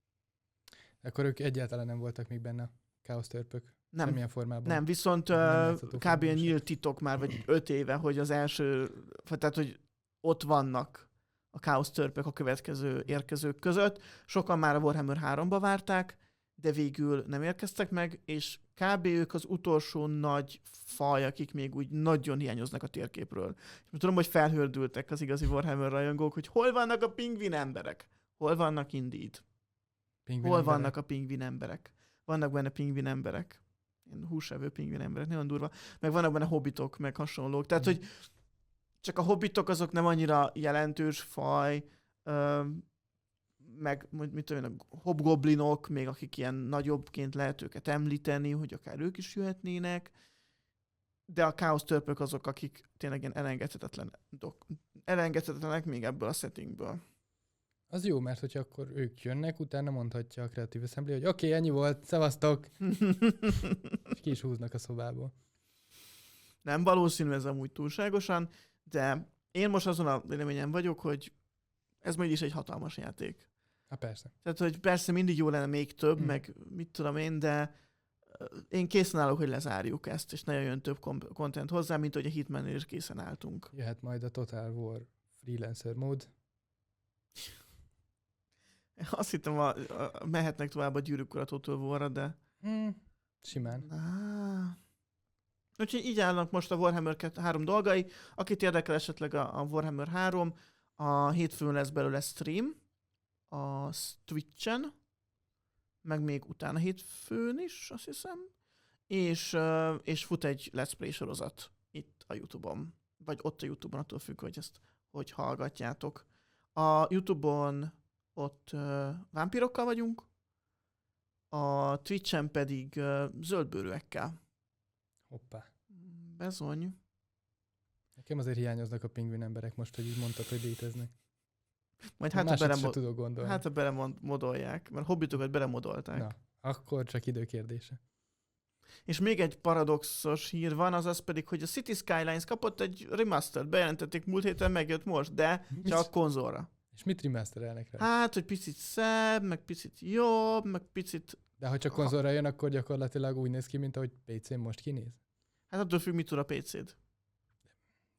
Akkor ők egyáltalán nem voltak még benne, a Chaos törpök? Nem. Semmilyen formában? Nem, viszont nem uh, kb. Nyílt titok már, vagy öt éve, hogy az első, tehát hogy ott vannak a Chaos törpök a következő érkezők között. Sokan már a Warhammer háromba várták, de végül nem érkeztek meg, és kb. Ők az utolsó nagy faj, akik még úgy nagyon hiányoznak a térképről. És tudom, hogy felhördültek az igazi Warhammer rajongók, hogy hol vannak a pingvin emberek? Hol vannak Indeed? Pingvin hol emberek? Vannak a pingvin emberek? Vannak benne pingvin emberek. Ilyen húsevő pingvin emberek, nagyon durva. Meg vannak benne hobbitok, meg hasonlók. Tehát, mm. hogy csak a hobbitok azok nem annyira jelentős faj, öm, meg mit tudom, a hobgoblinok, még akik ilyen nagyobbként lehet őket említeni, hogy akár ők is jöhetnének, de a Chaos törpök azok, akik tényleg ilyen elengedhetetlen, elengedhetetlenek még ebből a settingből. Az jó, mert hogyha akkor ők jönnek, utána mondhatja a Creative Assembly, hogy oké, okay, ennyi volt, szevasztok! És ki is húznak a szobából. Nem valószínű ez amúgy túlságosan, de én most azon a véleményen vagyok, hogy ez majd is egy hatalmas játék. Hát persze. Tehát, hogy persze mindig jó lenne még több, hmm. meg mit tudom én, de én készen állok, hogy lezárjuk ezt, és nagyon jön több content hozzá, mint hogy a Hitmannél is készen álltunk. Jöhet majd a Total War Freelancer mód. Azt hittem, a, a, mehetnek tovább a Gyűrűk Ura Total War-ra, de... Hmm. Simán. Ah. Úgyhogy így állnak most a Warhammer három dolgai. Akit érdekel esetleg a, a Warhammer három, a hétfőn lesz belőle stream, a Twitchen, meg még utána hétfőn is, azt hiszem, és, uh, és fut egy Let's Play sorozat itt a YouTube-on, vagy ott a YouTube-on, attól függ, hogy ezt hogy hallgatjátok. A YouTube-on ott uh, vámpirokkal vagyunk, a Twitchen pedig uh, zöldbőrűekkel. Hoppá. Bezony. Nekem azért hiányoznak a pingvin emberek most, hogy így mondtad, hogy léteznek. Majd hát, ha belemod... hát, ha belemodolják, mert hobbitokat belemodolták. Na, akkor csak időkérdése. És még egy paradoxos hír van, azaz pedig, hogy a City Skylines kapott egy remastert, bejelentették múlt héten, megjött most, de mit? Csak konzolra. És mit remasterelnek rá? Hát, hogy picit szebb, meg picit jobb, meg picit... De ha csak konzolra jön, akkor gyakorlatilag úgy néz ki, mint ahogy pé cén most kinéz? Hát attól függ, mit tud a pé céd.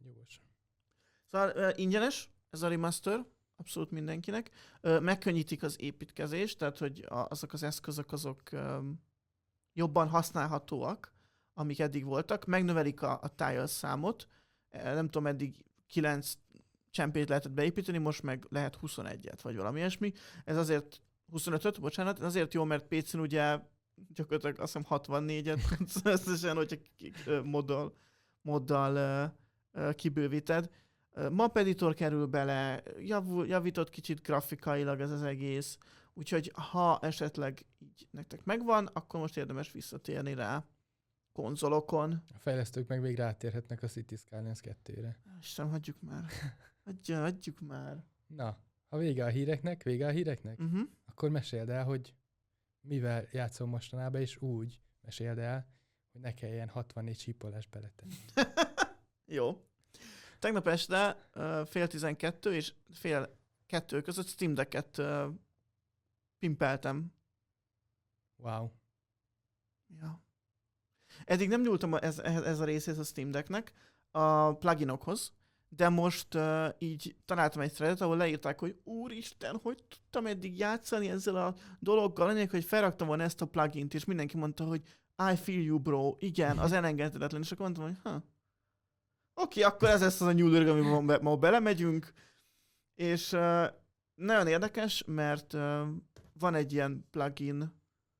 Jogos. Szóval uh, ingyenes ez a remaster, abszolút mindenkinek. Uh, megkönnyítik az építkezést, tehát hogy a, azok az eszközök azok um, jobban használhatóak, amik eddig voltak. Megnövelik a, a tile számot. Nem tudom, eddig kilenc csempét lehetett beépíteni, most meg lehet huszonegyet, vagy valami ilyesmi. Ez azért huszonötöt, bocsánat, ez azért jó, mert pé cén ugye gyakorlatilag azt hiszem hatvannégyet összesen, hogyha moddal, moddal uh, kibővíted. Uh, Map Editor kerül bele, javul, javított kicsit grafikailag ez az egész, úgyhogy ha esetleg így nektek megvan, akkor most érdemes visszatérni rá konzolokon. A fejlesztők meg végre áttérhetnek a City Skylines kettőre. Sem hagyjuk már. Hagyja, hagyjuk már. Na, ha vége a híreknek, vége a híreknek, Uh-huh. akkor meséld el, hogy mivel játszom mostanában, és úgy meséld el, hogy ne kelljen hatvannégy csípolást beletenni. Jó. Tegnap este uh, fél tizenkettő és fél kettő között Steam Decket uh, pimpeltem. Wow. Ja. Eddig nem nyúltam ez, ez a részét a Steam Decknek a pluginokhoz, de most uh, így találtam egy threadet, ahol leírták, hogy úristen, hogy tudtam eddig játszani ezzel a dologgal, annyiak, hogy felraktam volna ezt a plugint, és mindenki mondta, hogy I feel you, bro. Igen, az elengedhetetlen. És akkor mondtam, hogy ha. Oké, okay, akkor ez lesz az a nyúlőrg, amiben ma, ma belemegyünk. És uh, nagyon érdekes, mert uh, van egy ilyen plugin,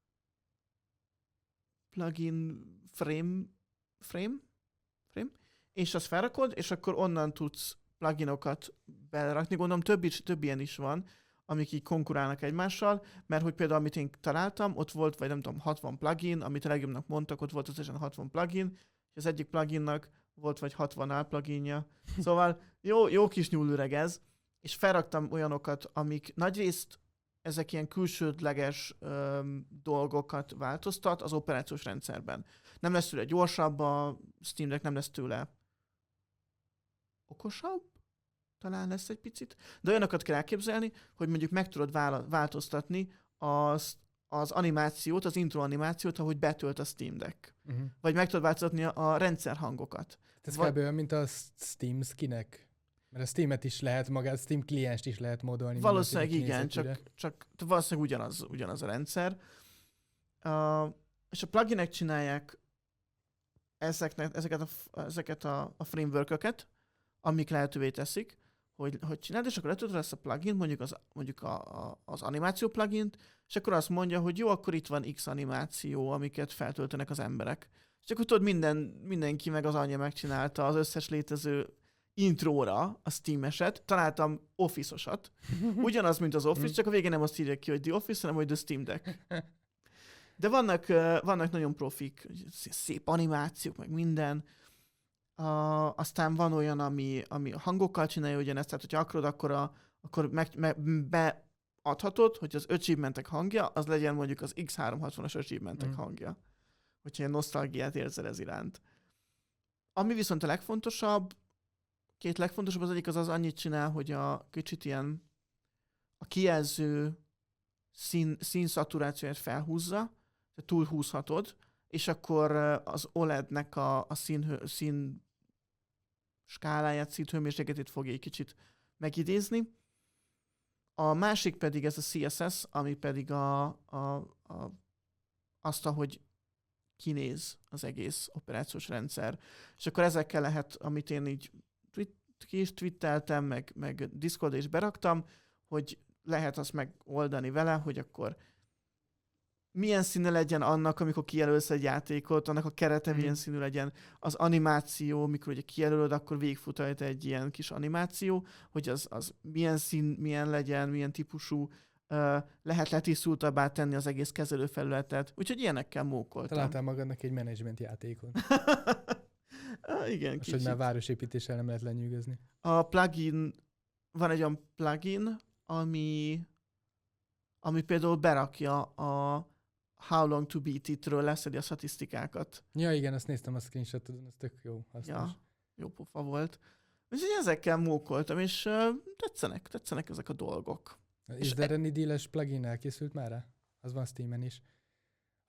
plugin frame, frame, frame, és azt felrakod, és akkor onnan tudsz pluginokat belerakni. Gondolom több, is, több ilyen is van, amik így konkurálnak egymással, mert hogy például amit én találtam, ott volt, vagy nem tudom, hatvan plugin, amit a legjobbnak mondtak, ott volt összesen hatvan plugin, és az egyik pluginnak volt vagy hatvan álpluginja. Szóval jó, jó kis nyúlüreg ez, és felraktam olyanokat, amik nagyrészt ezek ilyen külsődleges öm, dolgokat változtat az operációs rendszerben. Nem lesz tőle gyorsabb, a Steam Deck nem lesz tőle okosabb, talán lesz egy picit, de olyanokat kell elképzelni, hogy mondjuk meg tudod változtatni az, az animációt, az intro animációt, ahogy betölt a Steam Deck. Uh-huh. Vagy meg tudod változtatni a, a rendszerhangokat. Ez kb. Olyan, mint a Steam skinek. Mert a Steam-et is lehet magát, Steam klienst is lehet modolni. Valószínűleg igen, csak, csak valószínűleg ugyanaz, ugyanaz a rendszer. Uh, és a pluginek csinálják ezeknek, ezeket, a, ezeket a, a framework-öket, amik lehetővé teszik, hogy, hogy csináld, és akkor letöltöd ezt a plugin, mondjuk az, mondjuk a, a, az animáció plugint, és akkor azt mondja, hogy jó, akkor itt van X animáció, amiket feltöltenek az emberek. És akkor tudod, minden, mindenki meg az anyja megcsinálta az összes létező intróra a Steam-eset, találtam Office-osat. Ugyanaz, mint az Office, csak a végén nem azt írják ki, hogy The Office, hanem hogy The Steam Deck. De vannak, vannak nagyon profik, szép animációk, meg minden. Uh, aztán van olyan, ami, ami a hangokkal csinálja ugyanezt, tehát hogyha akarod, akkor, a, akkor meg, me, beadhatod, hogy az achievementek hangja, az legyen mondjuk az X háromszázhatvanas achievementek mm. hangja. Hogyha ilyen nosztalgiát érzel ez iránt. Ami viszont a legfontosabb, két legfontosabb, az egyik az az annyit csinál, hogy a kicsit ilyen a kijelző szín, színszaturációját felhúzza, tehát túlhúzhatod, és akkor az o el é dnek a, a szín, szín skáláját, színhőmérsékletét fogja egy kicsit megidézni. A másik pedig ez a cé es es, ami pedig a, a, a, azt, ahogy kinéz az egész operációs rendszer. És akkor ezekkel lehet, amit én így ki is twitteltem, meg, meg Discordra is beraktam, hogy lehet azt megoldani vele, hogy akkor milyen színe legyen annak, amikor kijelölsz egy játékot, annak a kerete mm. milyen színű legyen, az animáció, mikor ugye kijelölöd, akkor végigfut rajta egy ilyen kis animáció, hogy az, az milyen szín, milyen legyen, milyen típusú, uh, lehet letisztultabbá tenni az egész kezelőfelületet, úgyhogy ilyenekkel mókoltam. Találtál magadnak egy menedzsment játékot. ah, igen, most, hogy már városépítéssel nem lehet lenyűgözni. A plugin, van egy olyan plugin, ami, ami például berakja a How long to beat it-ről leszedi a statisztikákat. Ja, igen, azt néztem a screenshotodon, ez tök jó. Ja, jó pofa volt. Úgyhogy ezekkel mókoltam, és uh, tetszenek, tetszenek ezek a dolgok. Is there any deal-es plugin elkészült már rá? Az van Steamen is.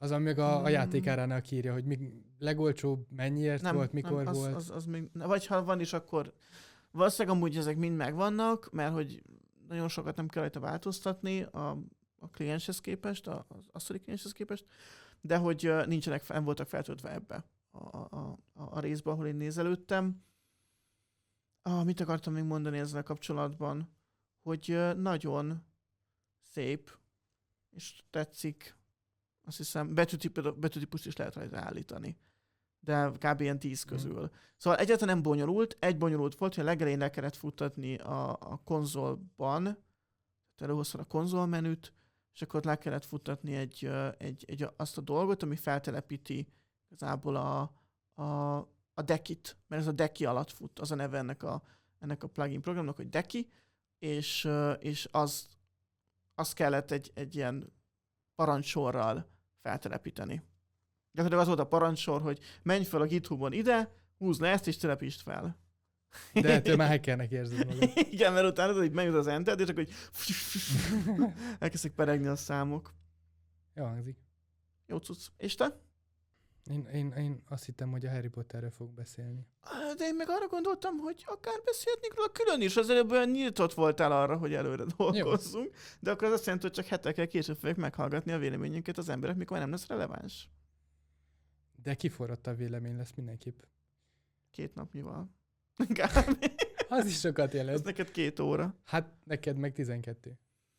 Az, ami meg a, a játékáránál kiírja, hogy mi, legolcsóbb mennyiért nem, volt, mikor nem, az, volt. Az, az még, vagy ha van is, akkor valószínűleg amúgy ezek mind megvannak, mert hogy nagyon sokat nem kell rajta változtatni a, a klienshez képest, az asztali klienshez képest, de hogy nincsenek, nem voltak feltöltve ebbe a, a, a, a részbe, ahol én nézelődtem. Ah, mit akartam még mondani ezzel kapcsolatban? Hogy nagyon szép, és tetszik. Azt hiszem, betűtip, betűtípust is lehet rajta állítani. De kb. Ilyen tíz közül. Mm. Szóval egyáltalán nem bonyolult. Egy bonyolult volt, hogy a legelején le kellett futtatni a, a konzolban, előhoztad a konzolmenüt, és akkor ott le kellett futtatni egy, egy, egy, azt a dolgot, ami feltelepíti igazából a, a, a Dekit, mert ez a Deki alatt fut, az a neve ennek a, ennek a plugin programnak, hogy Deki, és, és az, az kellett egy, egy ilyen parancsorral feltelepíteni. Gyakorlatilag az volt a parancsor, hogy menj fel a GitHubon ide, húzd le ezt és telepítsd fel. De ettől már hackernek érzed magad. Igen, mert utána hogy megüt az enter, és akkor hogy elkezdtek peregni a számok. Jó hangzik. Jó cucc. És te? Én, én, én azt hittem, hogy a Harry Potterről fog beszélni. De én meg arra gondoltam, hogy akár beszélhetnénk róla külön is. Az előbb olyan nyíltott voltál arra, hogy előre dolgozzunk. Jó. De akkor az azt jelenti, hogy csak hetekkel később fogják meghallgatni a véleményünket az emberek, mikor nem lesz releváns. De kiforrott a vélemény lesz mindenképp. Két napnyival. Az is sokat jelent. Ez neked két óra. Hát neked meg tizenkettő.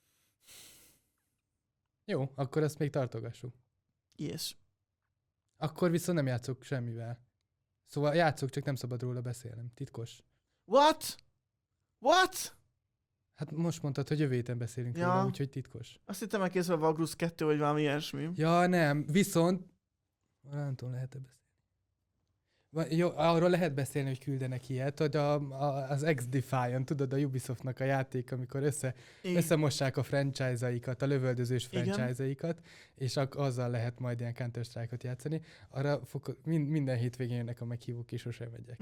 Jó, akkor ezt még tartogassuk. Yes. Akkor viszont nem játszok semmivel. Szóval játszok, csak nem szabad róla beszélnem. Titkos. What? What? Hát most mondtad, hogy jövő héten beszélünk ja. róla, úgyhogy titkos. Azt hittem elkészül a Vagrus kettő, vagy valami ilyesmi. Ja, nem. Viszont... Nem tudom, lehet-e beszélni. Jó, arról lehet beszélni, hogy küldenek ilyet, hogy a, a, az X-Defiant, tudod, a Ubisoftnak a játék, amikor össze, összemossák a franchise-aikat, a lövöldözős franchise-aikat, és ak- azzal lehet majd ilyen Counter-Strike-ot játszani. Arra fog, mind, minden hétvégén jönnek a meghívók, és sosem megyek.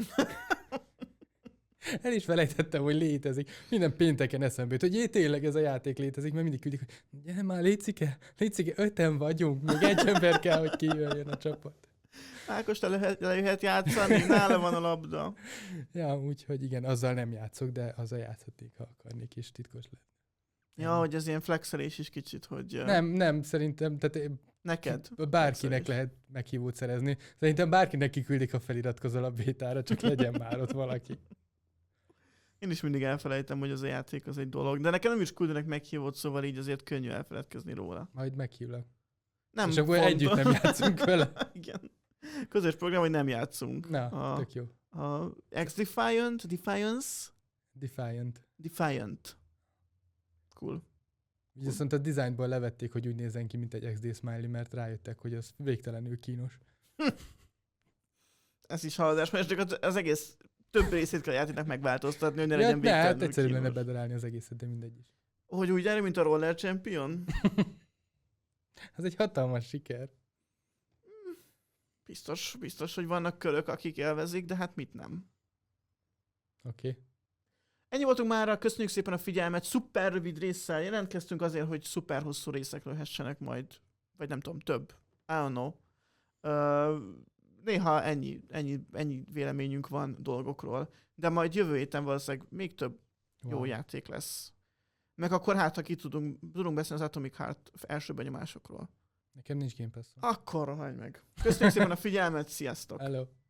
El is felejtettem, hogy létezik. Minden pénteken eszembe jut, hogy jé, tényleg ez a játék létezik, mert mindig küldik, hogy gyere már, létszike, létszike, öten vagyunk, még egy ember kell, hogy kijöjjön a csapat. Ákos, te lehet, lejöhet játszani, nála van a labda. Ja, úgyhogy igen, azzal nem játszok, de azzal játszhatnék, ha akarnék, és titkos lett. Ja, nem. Hogy ez ilyen flexelés is kicsit, hogy... Nem, nem, szerintem, tehát... Neked? Bárkinek flexelés. Lehet meghívót szerezni. Szerintem bárkinek kiküldik, ha feliratkozol a bétára, csak legyen már ott valaki. Én is mindig elfelejtem, hogy az a játék az egy dolog, de nekem nem is küldenek meghívót, szóval így azért könnyű elfeledkezni róla. Majd meghívlak. Nem és akkor együtt nem játszunk vele. Igen. Közös program, hogy nem játszunk. Na, a, tök jó. A X-Defiant, Defiance? Defiant. Defiant. Cool. Viszont a designból levették, hogy úgy nézzen ki, mint egy iksz dé smiley, mert rájöttek, hogy az végtelenül kínos. Ez is haladás, mert az egész több részét kell a játéknak megváltoztatni, hogy ne ja, legyen végtelenül hát egyszerűen kínos. lenne bedarálni az egészet, de mindegy is. Hogy úgy járni, mint a Roller Champion? Ez egy hatalmas siker. Biztos, biztos, hogy vannak körök, akik élvezik, de hát mit nem. Oké. Okay. Ennyi voltunk mára, köszönjük szépen a figyelmet, szuper rövid résszel jelentkeztünk azért, hogy szuper hosszú részek lehessenek majd, vagy nem tudom, több. I don't know. Uh, néha ennyi, ennyi, ennyi véleményünk van dolgokról, de majd jövő héten valószínűleg még több wow. jó játék lesz. Meg akkor hát, ha ki tudunk, tudunk beszélni az Atomic Heart első benyomásokról. Nekem nincs Game Pass. Akkor hagyj meg. Köszönjük szépen a figyelmet, sziasztok! Hello.